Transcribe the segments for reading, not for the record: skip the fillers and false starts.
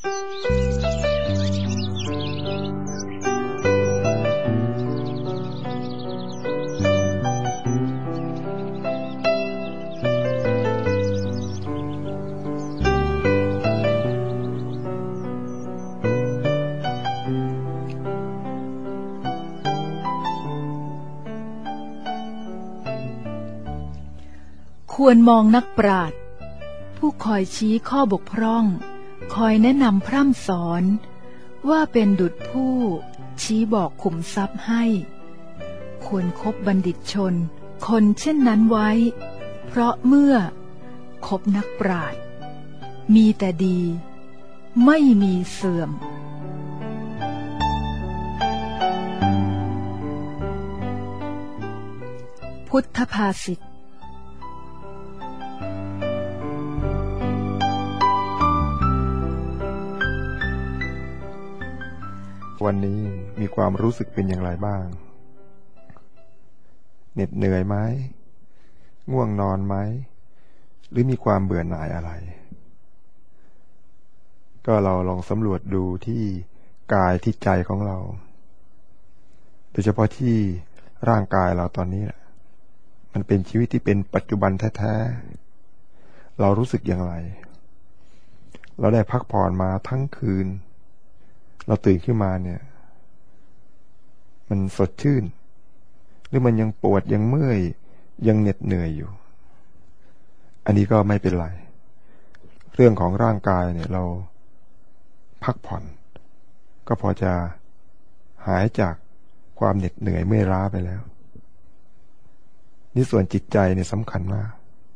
ควรมองนักปราชญ์ผู้คอยชี้ข้อบกพร่องคอยแนะนำพร่ำสอนว่าเป็นดุจผู้ชี้บอกขุมทรัพย์ให้ควรคบบัณฑิตชนคนเช่นนั้นไว้เพราะเมื่อคบนักปราชญ์มีแต่ดีไม่มีเสื่อมพุทธภาษิตวันนี้มีความรู้สึกเป็นอย่างไรบ้างเหน็ดเหนื่อยไหมง่วงนอนไหมหรือมีความเบื่อหน่ายอะไรก็เราลองสำรวจดูที่กายที่ใจของเราโดยเฉพาะที่ร่างกายเราตอนนี้แหละมันเป็นชีวิตที่เป็นปัจจุบันแท้ๆเรารู้สึกอย่างไรเราได้พักผ่อนมาทั้งคืนเราตื่นขึ้นมาเนี่ยมันสดชื่นหรือมันยังปวดยังเมื่อยยังเหน็ดเหนื่อยอยู่อันนี้ก็ไม่เป็นไรเรื่องของร่างกายเนี่ยเราพักผ่อนก็พอจะหายจากความเหน็ดเหนื่อยเมื่อยล้าไปแล้วนี่ส่วนจิตใจเนี่ยสำคัญมาก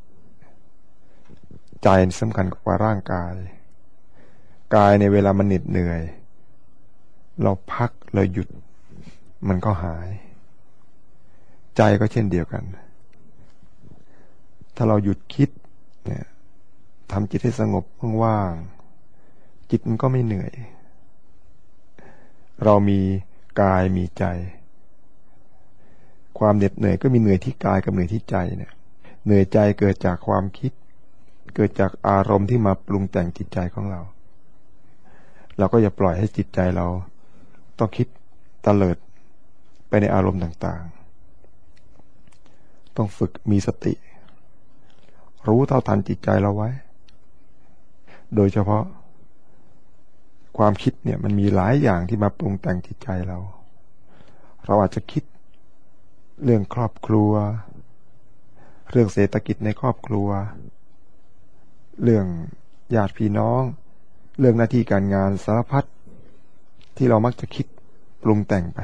ใจสำคัญกว่าร่างกายกายในเวลามันเหน็ดเหนื่อยเราพักเราหยุดมันก็หายใจก็เช่นเดียวกันถ้าเราหยุดคิดเนี่ยทำจิตให้สงบว่างๆจิตมันก็ไม่เหนื่อยเรามีกายมีใจความเหน็ดเหนื่อยก็มีเหนื่อยที่กายกับเหนื่อยที่ใจเนี่ยเหนื่อยใจเกิดจากความคิดเกิดจากอารมณ์ที่มาปรุงแต่งจิตใจของเราก็อย่าปล่อยให้จิตใจเราต้องคิดเตลิดไปในอารมณ์ต่างๆต้องฝึกมีสติรู้เท่าทันจิตใจเราไว้โดยเฉพาะความคิดเนี่ยมันมีหลายอย่างที่มาปรุงแต่งจิตใจเราอาจจะคิดเรื่องครอบครัวเรื่องเศรษฐกิจในครอบครัวเรื่องญาติพี่น้องเรื่องหน้าที่การงานสารพัดที่เรามักจะคิดปรุงแต่งไป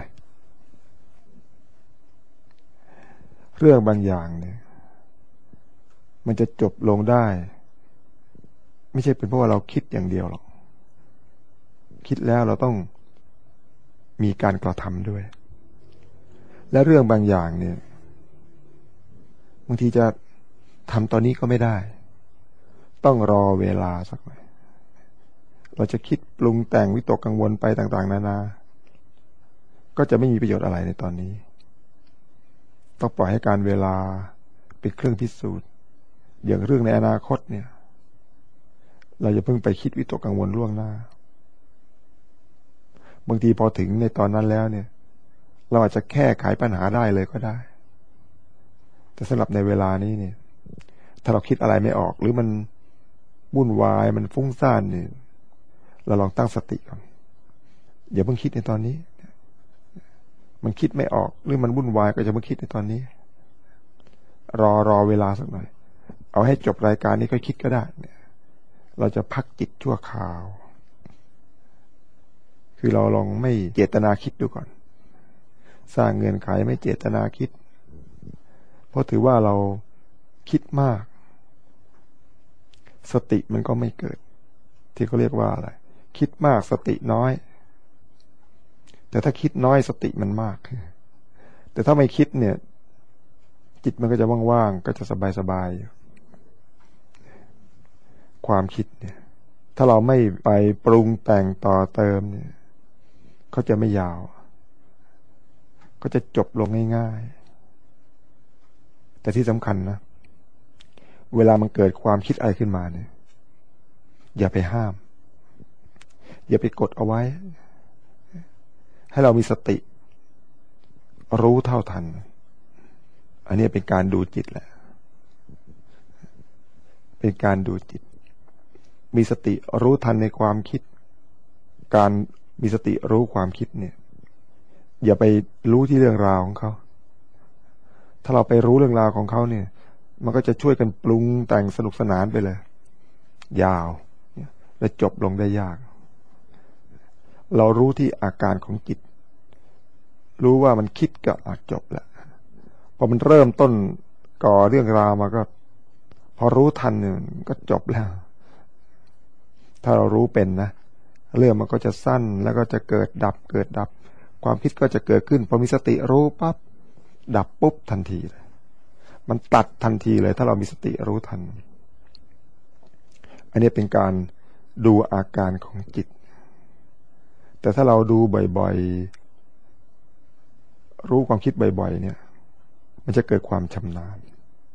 เรื่องบางอย่างเนี่ยมันจะจบลงได้ไม่ใช่เป็นเพราะว่าเราคิดอย่างเดียวหรอกคิดแล้วเราต้องมีการกระทำด้วยและเรื่องบางอย่างเนี่ยบางทีจะทำตอนนี้ก็ไม่ได้ต้องรอเวลาสักหน่อยเราจะคิดปรุงแต่งวิตกกังวลไปต่างๆนานาก็จะไม่มีประโยชน์อะไรในตอนนี้ต้องปล่อยให้การเวลาเป็นเครื่องพิสูจน์อย่างเรื่องในอนาคตเนี่ยเราอย่าเพิ่งไปคิดวิตกกังวลล่วงหน้าบางทีพอถึงในตอนนั้นแล้วเนี่ยเราอาจจะแก้ไขปัญหาได้เลยก็ได้แต่สำหรับในเวลานี้เนี่ยถ้าเราคิดอะไรไม่ออกหรือมันวุ่นวายมันฟุ้งซ่านเนี่ยเราลองตั้งสติก่อนอย่าเพิ่งคิดในตอนนี้มันคิดไม่ออกหรือมันวุ่นวายก็จะเพิ่งคิดในตอนนี้รอเวลาสักหน่อยเอาให้จบรายการนี้ก็คิดก็ได้เราจะพักจิตชั่วคราวคือเราลองไม่เจตนาคิดดูก่อนสร้างเงื่อนไขไม่เจตนาคิดเพราะถือว่าเราคิดมากสติมันก็ไม่เกิดที่เขาเรียกว่าอะไรคิดมากสติน้อยแต่ถ้าคิดน้อยสติมันมากแต่ถ้าไม่คิดเนี่ยจิตมันก็จะว่างๆก็จะสบายๆความคิดเนี่ยถ้าเราไม่ไปปรุงแต่งต่อเติมเนี่ยเขาจะไม่ยาวก็จะจบลงง่ายๆแต่ที่สำคัญนะเวลามันเกิดความคิดอะไรขึ้นมาเนี่ยอย่าไปห้ามอย่าไปกดเอาไว้ให้เรามีสติรู้เท่าทันอันนี้เป็นการดูจิตแหละเป็นการดูจิตมีสติรู้ทันในความคิดการมีสติรู้ความคิดเนี่ยอย่าไปรู้ที่เรื่องราวของเขาถ้าเราไปรู้เรื่องราวของเขาเนี่ยมันก็จะช่วยกันปรุงแต่งสนุกสนานไปเลยยาวและจบลงได้ยากเรารู้ที่อาการของจิตรู้ว่ามันคิดก็จบแล้วพอมันเริ่มต้นก่อเรื่องราวมาก็พอรู้ทันเนี่ยก็จบแล้วถ้าเรารู้เป็นนะเรื่องมันก็จะสั้นแล้วก็จะเกิดดับเกิดดับความคิดก็จะเกิดขึ้นพอมีสติรู้ปั๊บดับปุ๊บทันทีเลยมันตัดทันทีเลยถ้าเรามีสติรู้ทันอันนี้เป็นการดูอาการของจิตแต่ถ้าเราดูบ่อยๆรู้ความคิดบ่อยๆเนี่ยมันจะเกิดความชำนาญ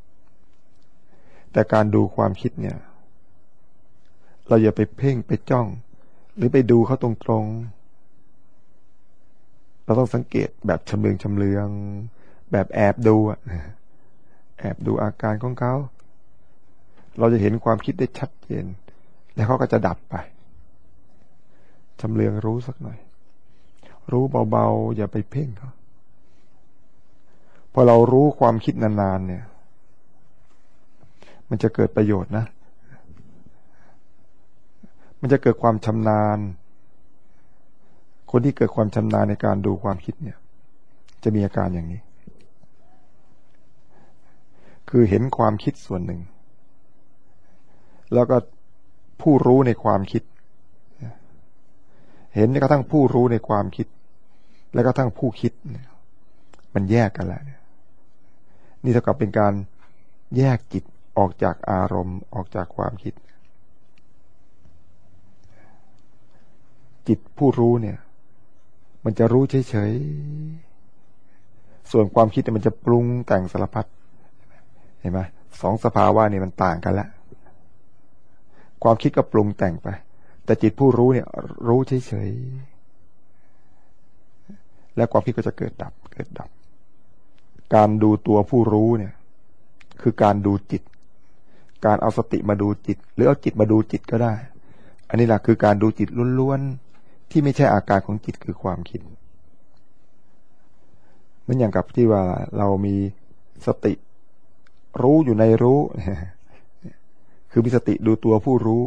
แต่การดูความคิดเนี่ยเราอย่าไปเพ่งไปจ้องหรือไปดูเขาตรงๆเราต้องสังเกตแบบชำเลืองแบบแอบดูแอบดูอาการของเขาเราจะเห็นความคิดได้ชัดเจนแล้วเขาก็จะดับไปชำเลืองรู้สักหน่อยรู้เบาๆอย่าไปเพ่งเขาพอเรารู้ความคิดนานๆเนี่ยมันจะเกิดประโยชน์นะมันจะเกิดความชำนาญคนที่เกิดความชำนาญในการดูความคิดเนี่ยจะมีอาการอย่างนี้คือเห็นความคิดส่วนหนึ่งแล้วก็ผู้รู้ในความคิดเห็นกระทั่งผู้รู้ในความคิดและกระทั่งผู้คิดมันแยกกันแล้วนี่เท่ากับเป็นการแยกจิตออกจากอารมณ์ออกจากความคิดจิตผู้รู้เนี่ยมันจะรู้เฉยๆส่วนความคิดมันจะปรุงแต่งสารพัดเห็นไหมสองสภาวะนี่มันต่างกันแล้วความคิดก็ปรุงแต่งไปแต่จิตผู้รู้เนี่ยรู้เฉยๆและความคิดก็จะเกิดดับเกิดดับการดูตัวผู้รู้เนี่ยคือการดูจิตการเอาสติมาดูจิตหรือเอาจิตมาดูจิตก็ได้อันนี้แหละคือการดูจิตล้วนๆที่ไม่ใช่อาการของจิตคือความคิดเหมือนอย่างกับที่ว่าเรามีสติรู้อยู่ในรู้คือมีสติดูตัวผู้รู้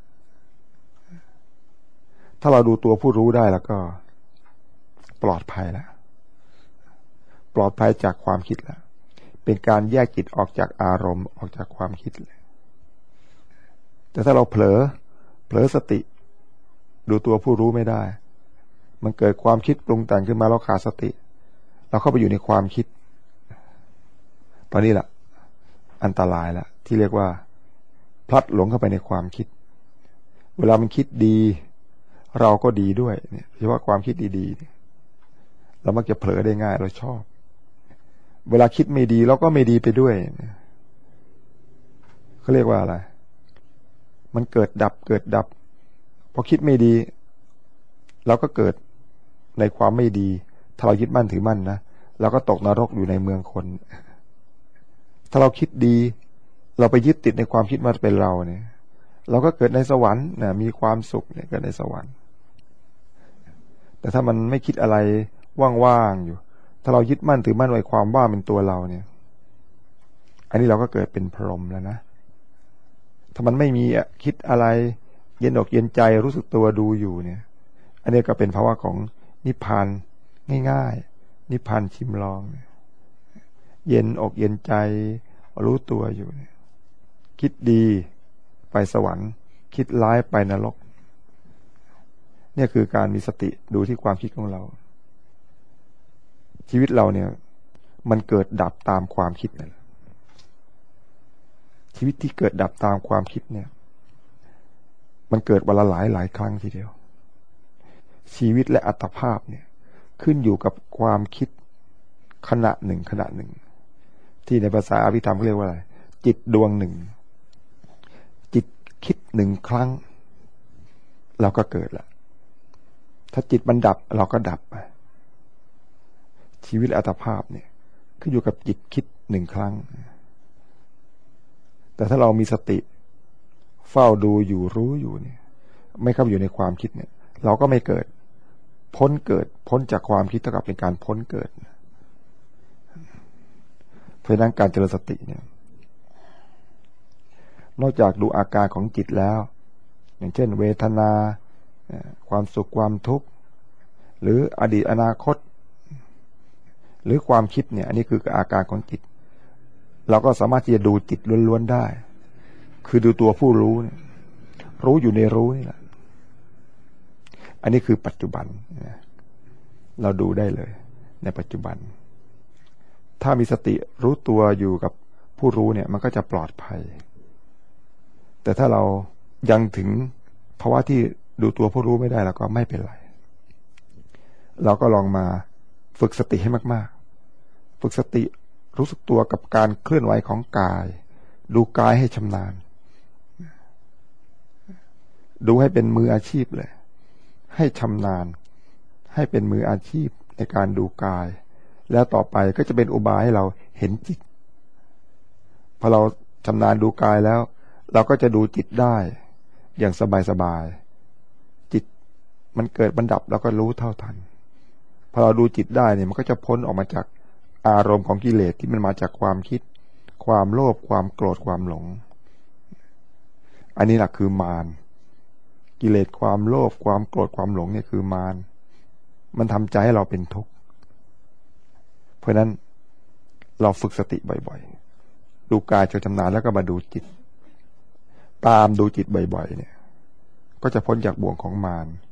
ถ้าเราดูตัวผู้รู้ได้แล้วก็ปลอดภัยแล้วปลอดภัยจากความคิดแล้วเป็นการแยกจิตออกจากอารมณ์ออกจากความคิดเลยแต่ถ้าเราเผลอสติดูตัวผู้รู้ไม่ได้มันเกิดความคิดปรุงแต่งขึ้นมาเราขาดสติเราเข้าไปอยู่ในความคิดตอนนี้แหละอันตรายแล้วที่เรียกว่าพลัดหลงเข้าไปในความคิดเวลามันคิดดีเราก็ดีด้วยเนี่ยเฉพาะความคิดดีๆเรามักจะเผลอได้ง่ายเราชอบเวลาคิดไม่ดีเราก็ไม่ดีไปด้วยเขาเรียกว่าอะไรมันเกิดดับเกิดดับพอคิดไม่ดีเราก็เกิดในความไม่ดีถ้าเรายึดมั่นถือมั่นนะเราก็ตกนรกอยู่ในเมืองคนถ้าเราคิดดีเราไปยึดติดในความคิดว่าเป็นเราเนี่ยเราก็เกิดในสวรรค์นะมีความสุขเนี่ยเกิดในสวรรค์แต่ถ้ามันไม่คิดอะไรว่างๆอยู่ถ้าเรายึดมั่นถือมั่นไว้ความว่างเป็นตัวเราเนี่ยอันนี้เราก็เกิดเป็นพรหมแล้วนะถ้ามันไม่มีคิดอะไรเย็นอกเย็นใจรู้สึกตัวดูอยู่เนี่ยอันนี้ก็เป็นภาวะของนิพพานง่ายๆนิพพานชิมลองเย็นอกเย็นใจรู้ตัวอยู่เนี่ยคิดดีไปสวรรค์คิดร้ายไปนรกเนี่ยคือการมีสติดูที่ความคิดของเราชีวิตเราเนี่ยมันเกิดดับตามความคิดนั่นชีวิตที่เกิดดับตามความคิดเนี่ยมันเกิดวันละหลายครั้งทีเดียวชีวิตและอัตภาพเนี่ยขึ้นอยู่กับความคิดขณะหนึ่งที่ในภาษาอภิธรรมเขาเรียกว่าอะไรจิตดวงหนึ่งจิตคิดหนึ่งครั้งเราก็เกิดละถ้าจิตมันดับเราก็ดับไปชีวิตอัตภาพเนี่ยขึ้นอยู่กับจิตคิดหนึ่งครั้งแต่ถ้าเรามีสติเฝ้าดูอยู่รู้อยู่เนี่ยไม่เข้าอยู่ในความคิดเนี่ยเราก็ไม่เกิดพ้นจากความคิดเท่ากับเป็นการพ้นเกิดเพราะนั้นการเจริญสติเนี่ยนอกจากดูอาการของจิตแล้วอย่างเช่นเวทนาความสุขความทุกข์หรืออดีตอนาคตหรือความคิดเนี่ยอันนี้คืออาการของจิตเราก็สามารถที่จะดูจิตล้วนๆได้คือดูตัวผู้รู้เนี่ยรู้อยู่ในรู้นี่แหละอันนี้คือปัจจุบันเราดูได้เลยในปัจจุบันถ้ามีสติรู้ตัวอยู่กับผู้รู้เนี่ยมันก็จะปลอดภัยแต่ถ้าเรายังถึงภาวะที่ดูตัวผู้รู้ไม่ได้เราก็ไม่เป็นไรเราก็ลองมาฝึกสติให้มากๆฝึกสติรู้สึกตัวกับการเคลื่อนไหวของกายดูกายให้ชำนาญดูให้เป็นมืออาชีพเลยให้ชำนาญให้เป็นมืออาชีพในการดูกายแล้วต่อไปก็จะเป็นอุบายให้เราเห็นจิตพอเราชำนาญดูกายแล้วเราก็จะดูจิตได้อย่างสบายๆจิตมันเกิดมันดับเราก็รู้เท่าทันพอเราดูจิตได้เนี่ยมันก็จะพ้นออกมาจากอารมณ์ของกิเลสที่มันมาจากความคิดความโลภความโกรธความหลงอันนี้แหละคือมารกิเลสความโลภความโกรธความหลงเนี่ยคือมารมันทำใจให้เราเป็นทุกข์เพราะนั้นเราฝึกสติบ่อยๆดูกายจนชำนาญแล้วก็มาดูจิตตามดูจิตบ่อยๆเนี่ยก็จะพ้นจากบ่วงของมาร